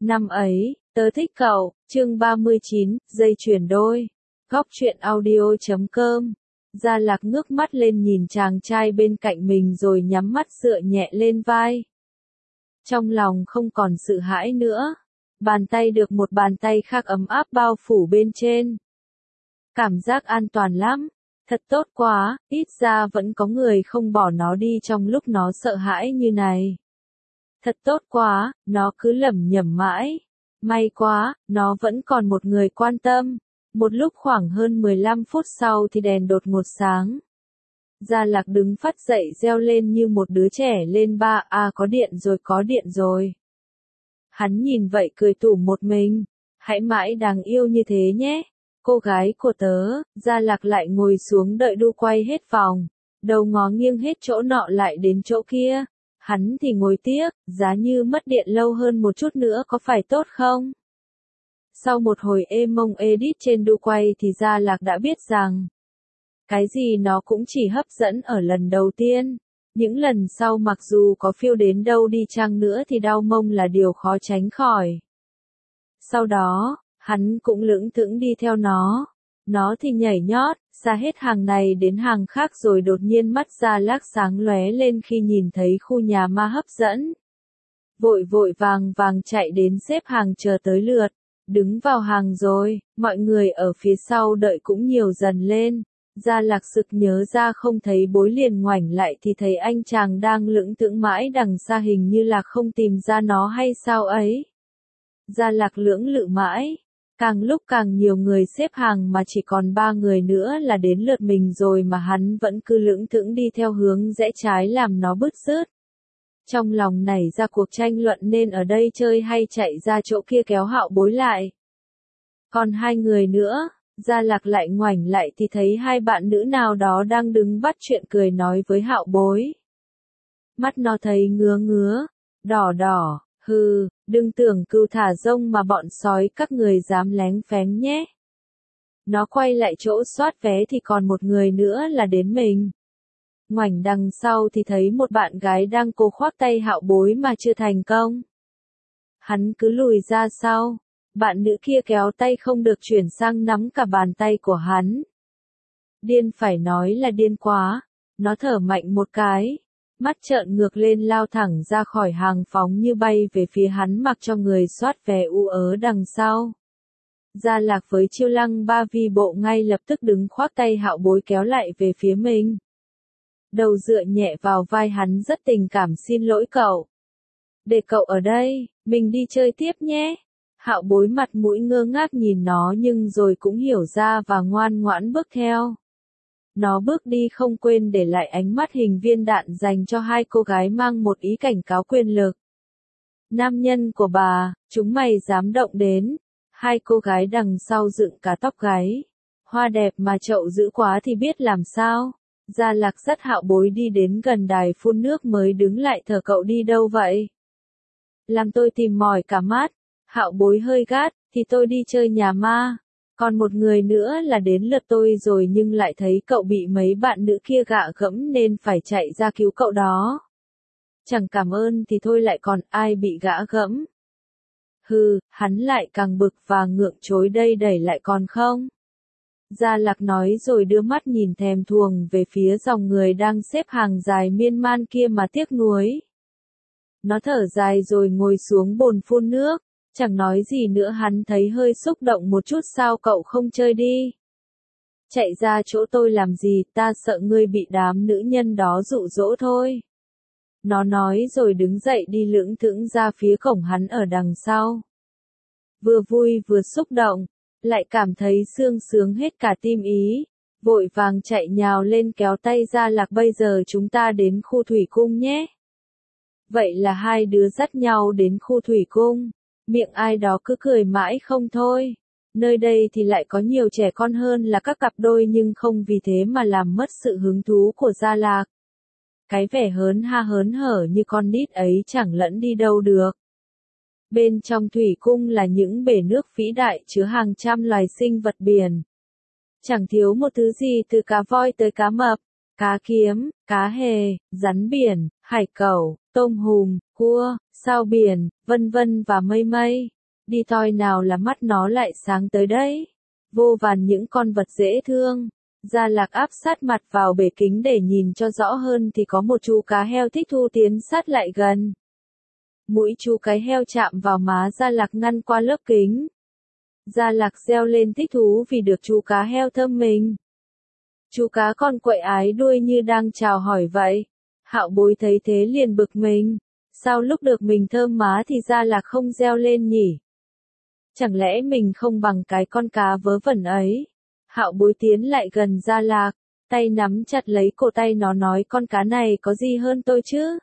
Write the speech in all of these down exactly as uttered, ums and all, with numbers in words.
Năm ấy, tớ thích cậu, chương ba mươi chín, dây chuyền đôi. Góc truyện audio chấm com. Gia Lạc ngước mắt lên nhìn chàng trai bên cạnh mình rồi nhắm mắt dựa nhẹ lên vai. Trong lòng không còn sự hãi nữa. Bàn tay được một bàn tay khác ấm áp bao phủ bên trên. Cảm giác an toàn lắm. Thật tốt quá, ít ra vẫn có người không bỏ nó đi trong lúc nó sợ hãi như này. Thật tốt quá, nó cứ lẩm nhẩm mãi. May quá, nó vẫn còn một người quan tâm. Một lúc khoảng hơn mười lăm phút sau thì đèn đột ngột sáng. Gia Lạc đứng phắt dậy reo lên như một đứa trẻ lên ba, à có điện rồi có điện rồi. Hắn nhìn vậy cười tủm một mình. Hãy mãi đáng yêu như thế nhé. Cô gái của tớ. Gia Lạc lại ngồi xuống đợi đu quay hết vòng. Đầu ngó nghiêng hết chỗ nọ lại đến chỗ kia. Hắn thì ngồi tiếc, giá như mất điện lâu hơn một chút nữa có phải tốt không? Sau một hồi êm mông edit trên đu quay thì Gia Lạc đã biết rằng cái gì nó cũng chỉ hấp dẫn ở lần đầu tiên. Những lần sau mặc dù có phiêu đến đâu đi chăng nữa thì đau mông là điều khó tránh khỏi. Sau đó, hắn cũng lững thững đi theo nó. Nó thì nhảy nhót, xa hết hàng này đến hàng khác rồi đột nhiên mắt Gia Lạc sáng lóe lên khi nhìn thấy khu nhà ma hấp dẫn. Vội vội vàng vàng chạy đến xếp hàng chờ tới lượt. Đứng vào hàng rồi, mọi người ở phía sau đợi cũng nhiều dần lên. Gia Lạc sực nhớ ra không thấy bối liền ngoảnh lại thì thấy anh chàng đang lững thững mãi đằng xa, hình như là không tìm ra nó hay sao ấy. Gia Lạc lưỡng lự mãi. Càng lúc càng nhiều người xếp hàng mà chỉ còn ba người nữa là đến lượt mình rồi mà hắn vẫn cứ lững thững đi theo hướng rẽ trái làm nó bứt rứt. Trong lòng nảy ra cuộc tranh luận nên ở đây chơi hay chạy ra chỗ kia kéo Hạo Bối lại. Còn hai người nữa, Gia Lạc lại ngoảnh lại thì thấy hai bạn nữ nào đó đang đứng bắt chuyện cười nói với Hạo Bối. Mắt nó thấy ngứa ngứa, đỏ đỏ. Hừ, đừng tưởng cừu thả rông mà bọn sói các người dám lén phén nhé. Nó quay lại chỗ soát vé thì còn một người nữa là đến mình. Ngoảnh đằng sau thì thấy một bạn gái đang cố khoác tay Hạo Bối mà chưa thành công. Hắn cứ lùi ra sau. Bạn nữ kia kéo tay không được chuyển sang nắm cả bàn tay của hắn. Điên phải nói là điên quá. Nó thở mạnh một cái. Mắt trợn ngược lên lao thẳng ra khỏi hàng phóng như bay về phía hắn mặc cho người soát vé u ớ đằng sau. Gia Lạc với chiêu lăng ba vi bộ ngay lập tức đứng khoác tay Hạo Bối kéo lại về phía mình. Đầu dựa nhẹ vào vai hắn rất tình cảm, xin lỗi cậu. Để cậu ở đây, mình đi chơi tiếp nhé. Hạo Bối mặt mũi ngơ ngác nhìn nó nhưng rồi cũng hiểu ra và ngoan ngoãn bước theo. Nó bước đi không quên để lại ánh mắt hình viên đạn dành cho hai cô gái mang một ý cảnh cáo quyền lực. Nam nhân của bà, chúng mày dám động đến. Hai cô gái đằng sau dựng cả tóc gáy. Hoa đẹp mà chậu dữ quá thì biết làm sao. Gia Lạc dắt Hạo Bối đi đến gần đài phun nước mới đứng lại, thở cậu đi đâu vậy? Làm tôi tìm mỏi cả mắt. Hạo Bối hơi gắt, thì tôi đi chơi nhà ma. Còn một người nữa là đến lượt tôi rồi nhưng lại thấy cậu bị mấy bạn nữ kia gạ gẫm nên phải chạy ra cứu cậu đó. Chẳng cảm ơn thì thôi, lại còn ai bị gã gẫm. Hừ, hắn lại càng bực và ngượng chối đây đẩy lại còn không. Gia Lạc nói rồi đưa mắt nhìn thèm thuồng về phía dòng người đang xếp hàng dài miên man kia mà tiếc nuối. Nó thở dài rồi ngồi xuống bồn phun nước. Chẳng nói gì nữa, hắn thấy hơi xúc động một chút. Sao cậu không chơi đi? Chạy ra chỗ tôi làm gì, ta sợ ngươi bị đám nữ nhân đó dụ dỗ thôi. Nó nói rồi đứng dậy đi lững thững ra phía cổng hắn ở đằng sau. Vừa vui vừa xúc động, lại cảm thấy sương sướng hết cả tim ý. Vội vàng chạy nhào lên kéo tay Gia Lạc, bây giờ chúng ta đến khu thủy cung nhé. Vậy là hai đứa dắt nhau đến khu thủy cung. Miệng ai đó cứ cười mãi không thôi. Nơi đây thì lại có nhiều trẻ con hơn là các cặp đôi nhưng không vì thế mà làm mất sự hứng thú của Gia Lạc. Cái vẻ hớn ha hớn hở như con nít ấy chẳng lẫn đi đâu được. Bên trong thủy cung là những bể nước vĩ đại chứa hàng trăm loài sinh vật biển. Chẳng thiếu một thứ gì, từ cá voi tới cá mập, cá kiếm, cá hề, rắn biển, hải cẩu, tôm hùm, cua, sao biển, vân vân và mây mây. Đi toi nào là mắt nó lại sáng tới đấy. Vô vàn những con vật dễ thương. Gia Lạc áp sát mặt vào bể kính để nhìn cho rõ hơn thì có một chú cá heo thích thú tiến sát lại gần. Mũi chú cái heo chạm vào má Gia Lạc ngăn qua lớp kính. Gia Lạc reo lên thích thú vì được chú cá heo thơm mình. Chú cá con quậy ái đuôi như đang chào hỏi vậy. Hạo Bối thấy thế liền bực mình. Sao lúc được mình thơm má thì Gia Lạc không reo lên nhỉ? Chẳng lẽ mình không bằng cái con cá vớ vẩn ấy? Hạo Bối tiến lại gần Gia Lạc, tay nắm chặt lấy cổ tay nó nói con cá này có gì hơn tôi chứ?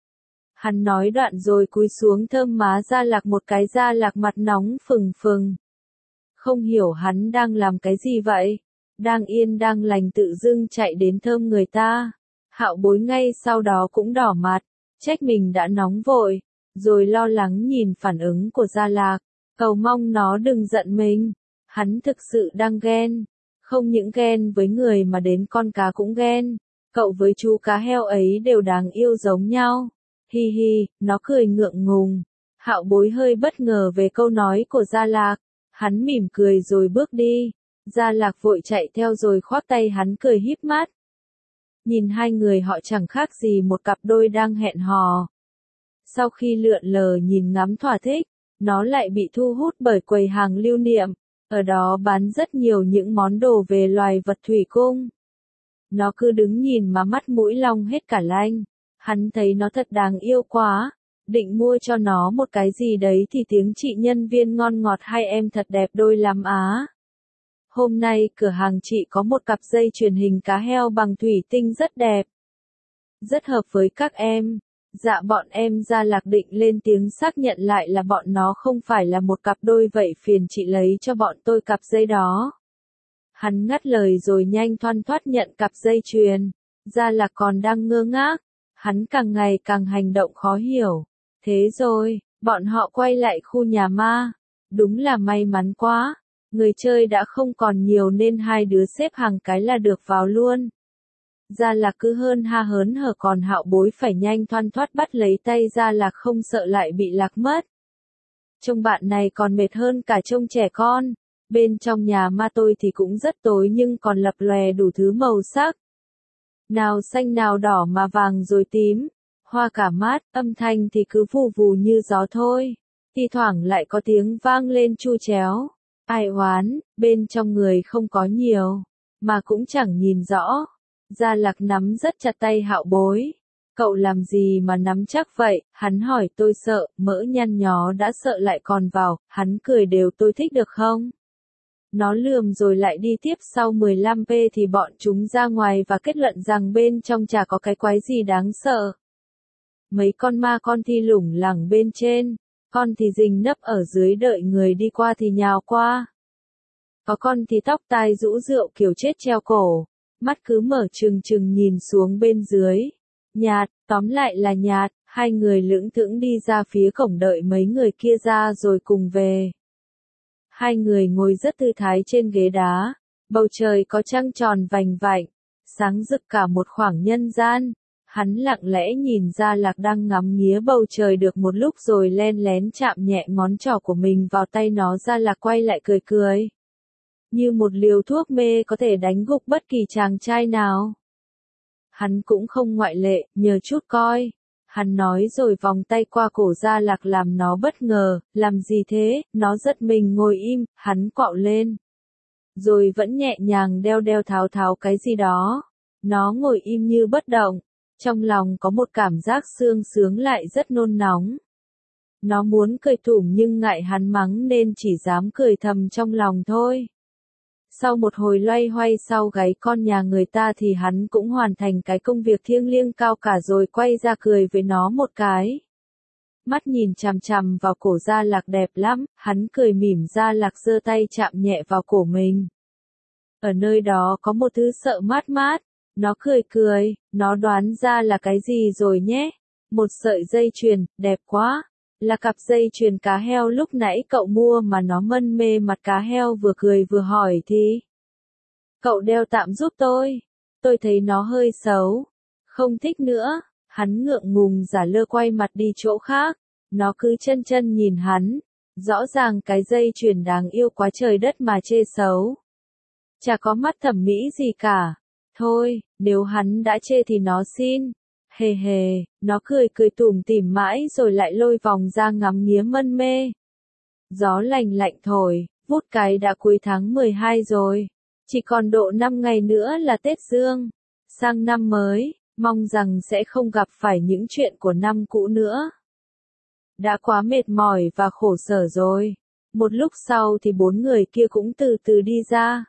Hắn nói đoạn rồi cúi xuống thơm má Gia Lạc một cái. Gia Lạc mặt nóng phừng phừng. Không hiểu hắn đang làm cái gì vậy? Đang yên đang lành tự dưng chạy đến thơm người ta. Hạo Bối ngay sau đó cũng đỏ mặt, trách mình đã nóng vội, rồi lo lắng nhìn phản ứng của Gia Lạc, cầu mong nó đừng giận mình. Hắn thực sự đang ghen, không những ghen với người mà đến con cá cũng ghen. Cậu với chú cá heo ấy đều đáng yêu giống nhau. Hi hi, nó cười ngượng ngùng. Hạo Bối hơi bất ngờ về câu nói của Gia Lạc. Hắn mỉm cười rồi bước đi. Gia Lạc vội chạy theo rồi khoác tay hắn cười híp mắt. Nhìn hai người họ chẳng khác gì một cặp đôi đang hẹn hò. Sau khi lượn lờ nhìn ngắm thỏa thích, nó lại bị thu hút bởi quầy hàng lưu niệm. Ở đó bán rất nhiều những món đồ về loài vật thủy cung. Nó cứ đứng nhìn mà mắt mũi long hết cả lanh. Hắn thấy nó thật đáng yêu quá. Định mua cho nó một cái gì đấy thì tiếng chị nhân viên ngon ngọt hai em thật đẹp đôi lắm á. Hôm nay cửa hàng chị có một cặp dây chuyền hình cá heo bằng thủy tinh rất đẹp. Rất hợp với các em. Dạ bọn em. Gia Lạc định lên tiếng xác nhận lại là bọn nó không phải là một cặp đôi vậy phiền chị lấy cho bọn tôi cặp dây đó. Hắn ngắt lời rồi nhanh thoăn thoắt nhận cặp dây chuyền. Gia Lạc còn đang ngơ ngác. Hắn càng ngày càng hành động khó hiểu. Thế rồi, bọn họ quay lại khu nhà ma. Đúng là may mắn quá. Người chơi đã không còn nhiều nên hai đứa xếp hàng cái là được vào luôn. Gia Lạc cứ hơn ha hớn hở còn Hạo Bối phải nhanh thoăn thoắt bắt lấy tay Gia Lạc không sợ lại bị lạc mất. Trông bạn này còn mệt hơn cả trông trẻ con. Bên trong nhà ma tôi thì cũng rất tối nhưng còn lập lòe đủ thứ màu sắc. Nào xanh nào đỏ mà vàng rồi tím. Hoa cả mát, âm thanh thì cứ vù vù như gió thôi. Thi thoảng lại có tiếng vang lên chu chéo. Ai oán, bên trong người không có nhiều, mà cũng chẳng nhìn rõ. Gia Lạc nắm rất chặt tay Hạo Bối. Cậu làm gì mà nắm chắc vậy? Hắn hỏi. Tôi sợ, mỡ nhăn nhó đã sợ lại còn vào. Hắn cười đều. Tôi thích được không? Nó lườm rồi lại đi tiếp. Sau mười lăm phút thì bọn chúng ra ngoài và kết luận rằng bên trong chả có cái quái gì đáng sợ. Mấy con ma con thì lủng lẳng bên trên, con thì rình nấp ở dưới đợi người đi qua thì nhào qua. Có con thì tóc tai rũ rượu kiểu chết treo cổ, mắt cứ mở trừng trừng nhìn xuống bên dưới. Nhạt, tóm lại là nhạt. Hai người lững thững đi ra phía cổng đợi mấy người kia ra rồi cùng về. Hai người ngồi rất thư thái trên ghế đá. Bầu trời có trăng tròn vành vạnh, sáng rực cả một khoảng nhân gian. Hắn lặng lẽ nhìn Gia Lạc đang ngắm nghía bầu trời được một lúc rồi len lén chạm nhẹ ngón trỏ của mình vào tay nó. Gia Lạc quay lại cười cười. Như một liều thuốc mê có thể đánh gục bất kỳ chàng trai nào. Hắn cũng không ngoại lệ, nhờ chút coi. Hắn nói rồi vòng tay qua cổ Gia Lạc làm nó bất ngờ. Làm gì thế? Nó giật mình ngồi im, hắn quạo lên. Rồi vẫn nhẹ nhàng đeo đeo tháo tháo cái gì đó. Nó ngồi im như bất động. Trong lòng có một cảm giác sương sướng lại rất nôn nóng. Nó muốn cười thủng nhưng ngại hắn mắng nên chỉ dám cười thầm trong lòng thôi. Sau một hồi loay hoay sau gáy con nhà người ta thì hắn cũng hoàn thành cái công việc thiêng liêng cao cả rồi quay ra cười với nó một cái. Mắt nhìn chằm chằm vào cổ Gia Lạc đẹp lắm, hắn cười mỉm. Gia Lạc giơ tay chạm nhẹ vào cổ mình. Ở nơi đó có một thứ sợ mát mát. Nó cười cười, nó đoán ra là cái gì rồi nhé. Một sợi dây chuyền, đẹp quá. Là cặp dây chuyền cá heo lúc nãy cậu mua mà. Nó mân mê mặt cá heo vừa cười vừa hỏi thì. Cậu đeo tạm giúp tôi. Tôi thấy nó hơi xấu. Không thích nữa. Hắn ngượng ngùng giả lơ quay mặt đi chỗ khác, nó cứ chân chân nhìn hắn, rõ ràng cái dây chuyền đáng yêu quá trời đất mà chê xấu. Chả có mắt thẩm mỹ gì cả, thôi, nếu hắn đã chê thì nó xin. Hề hề, nó cười cười tủm tỉm mãi rồi lại lôi vòng ra ngắm nghía mân mê. Gió lành lạnh thổi, vút cái đã cuối tháng mười hai rồi. Chỉ còn độ năm ngày nữa là Tết Dương. Sang năm mới, mong rằng sẽ không gặp phải những chuyện của năm cũ nữa. Đã quá mệt mỏi và khổ sở rồi. Một lúc sau thì bốn người kia cũng từ từ đi ra.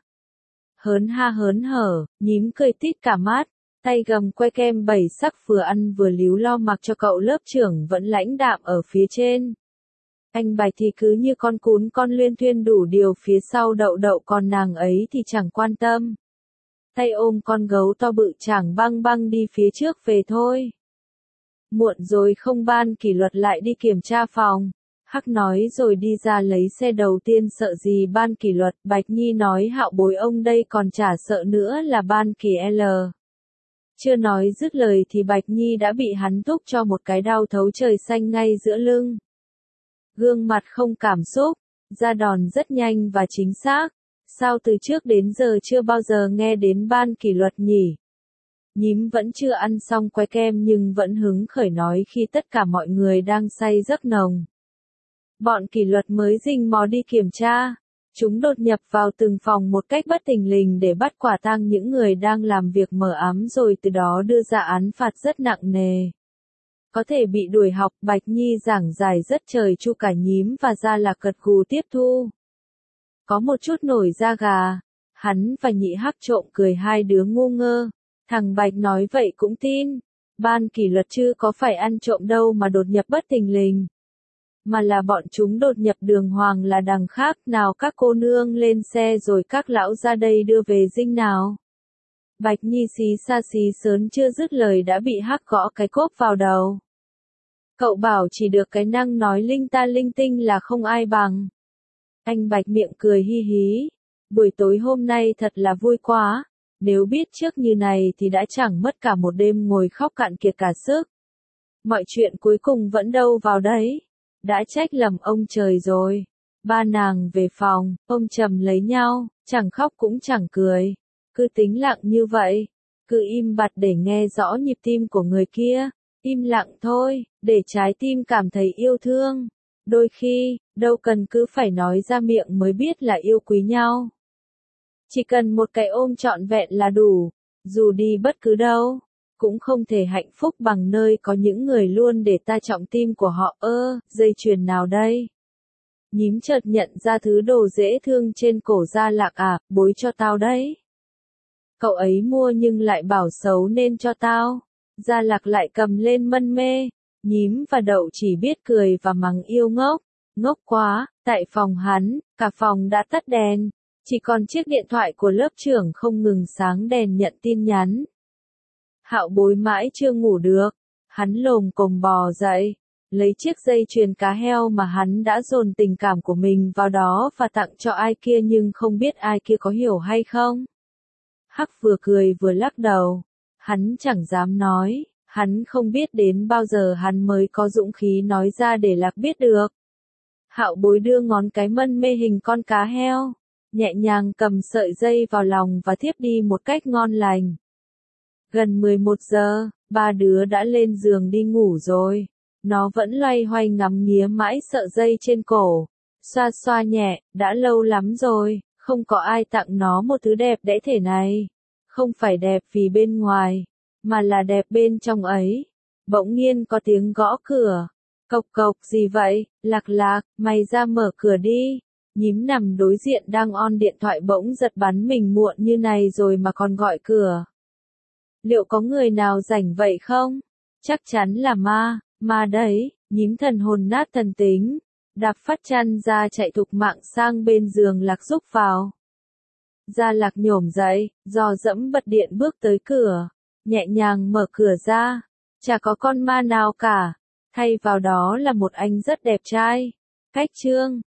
Hớn ha hớn hở, nhím cười tít cả mắt. Tay gầm que kem bảy sắc vừa ăn vừa líu lo mặc cho cậu lớp trưởng vẫn lãnh đạm ở phía trên. Anh Bạch thì cứ như con cún con luyên thuyên đủ điều phía sau đậu đậu, còn nàng ấy thì chẳng quan tâm. Tay ôm con gấu to bự chảng băng băng đi phía trước về thôi. Muộn rồi không, ban kỷ luật lại đi kiểm tra phòng. Hắc nói rồi đi ra lấy xe đầu tiên, sợ gì ban kỷ luật. Bạch Nhi nói Hạo bối ông đây còn chả sợ nữa là ban kỳ L. Chưa nói dứt lời thì Bạch Nhi đã bị hắn thúc cho một cái đau thấu trời xanh ngay giữa lưng. Gương mặt không cảm xúc, ra đòn rất nhanh và chính xác. Sao từ trước đến giờ chưa bao giờ nghe đến ban kỷ luật nhỉ? Nhím vẫn chưa ăn xong que kem nhưng vẫn hứng khởi nói khi tất cả mọi người đang say giấc nồng. Bọn kỷ luật mới rình mò đi kiểm tra. Chúng đột nhập vào từng phòng một cách bất thình lình để bắt quả tang những người đang làm việc mờ ám, rồi từ đó đưa ra án phạt rất nặng nề. Có thể bị đuổi học. Bạch Nhi giảng giải rất trời chu, cả nhím và Gia Lạc gật gù tiếp thu. Có một chút nổi da gà. Hắn và Nhị Hắc trộm cười hai đứa ngu ngơ. Thằng Bạch nói vậy cũng tin. Ban kỷ luật chứ có phải ăn trộm đâu mà đột nhập bất thình lình. Mà là bọn chúng đột nhập đường hoàng là đằng khác. Nào các cô nương lên xe rồi các lão ra đây đưa về dinh nào. Bạch Nhi xí xa xí sớn chưa dứt lời đã bị Hắc gõ cái cốp vào đầu. Cậu bảo chỉ được cái năng nói linh ta linh tinh là không ai bằng. Anh Bạch miệng cười hi hí. Buổi tối hôm nay thật là vui quá. Nếu biết trước như này thì đã chẳng mất cả một đêm ngồi khóc cạn kiệt cả sức. Mọi chuyện cuối cùng vẫn đâu vào đấy. Đã trách lầm ông trời rồi. Ba nàng về phòng, ôm chầm lấy nhau, chẳng khóc cũng chẳng cười. Cứ tĩnh lặng như vậy. Cứ im bặt để nghe rõ nhịp tim của người kia. Im lặng thôi, để trái tim cảm thấy yêu thương. Đôi khi, đâu cần cứ phải nói ra miệng mới biết là yêu quý nhau. Chỉ cần một cái ôm trọn vẹn là đủ. Dù đi bất cứ đâu, cũng không thể hạnh phúc bằng nơi có những người luôn để ta trọng tim của họ. Ơ, dây chuyền nào đây? Nhím chợt nhận ra thứ đồ dễ thương trên cổ Gia Lạc. À, bối cho tao đấy. Cậu ấy mua nhưng lại bảo xấu nên cho tao. Gia Lạc lại cầm lên mân mê. Nhím và Đậu chỉ biết cười và mắng yêu ngốc. Ngốc quá. Tại phòng hắn, cả phòng đã tắt đèn. Chỉ còn chiếc điện thoại của lớp trưởng không ngừng sáng đèn nhận tin nhắn. Hạo bối mãi chưa ngủ được. Hắn lồm cồm bò dậy. Lấy chiếc dây chuyền cá heo mà hắn đã dồn tình cảm của mình vào đó và tặng cho ai kia, nhưng không biết ai kia có hiểu hay không. Hắc vừa cười vừa lắc đầu. Hắn chẳng dám nói. Hắn không biết đến bao giờ hắn mới có dũng khí nói ra để Lạc biết được. Hạo bối đưa ngón cái mân mê hình con cá heo. Nhẹ nhàng cầm sợi dây vào lòng và thiếp đi một cách ngon lành. Gần mười một giờ, ba đứa đã lên giường đi ngủ rồi. Nó vẫn loay hoay ngắm nghía mãi sợi dây trên cổ. Xoa xoa nhẹ, đã lâu lắm rồi, không có ai tặng nó một thứ đẹp đẽ thế này. Không phải đẹp vì bên ngoài, mà là đẹp bên trong ấy. Bỗng nhiên có tiếng gõ cửa. Cộc cộc, gì vậy? Lạc Lạc, mày ra mở cửa đi. Nhím nằm đối diện đang on điện thoại bỗng giật bắn mình, muộn như này rồi mà còn gọi cửa. Liệu có người nào rảnh vậy không? Chắc chắn là ma, ma đấy. Nhím thần hồn nát thần tính. Đạp phát chăn ra chạy thục mạng sang bên giường Lạc rúc vào. Gia Lạc nhổm dậy, dò dẫm bật điện bước tới cửa. Nhẹ nhàng mở cửa ra. Chả có con ma nào cả. Thay vào đó là một anh rất đẹp trai. Cách trương,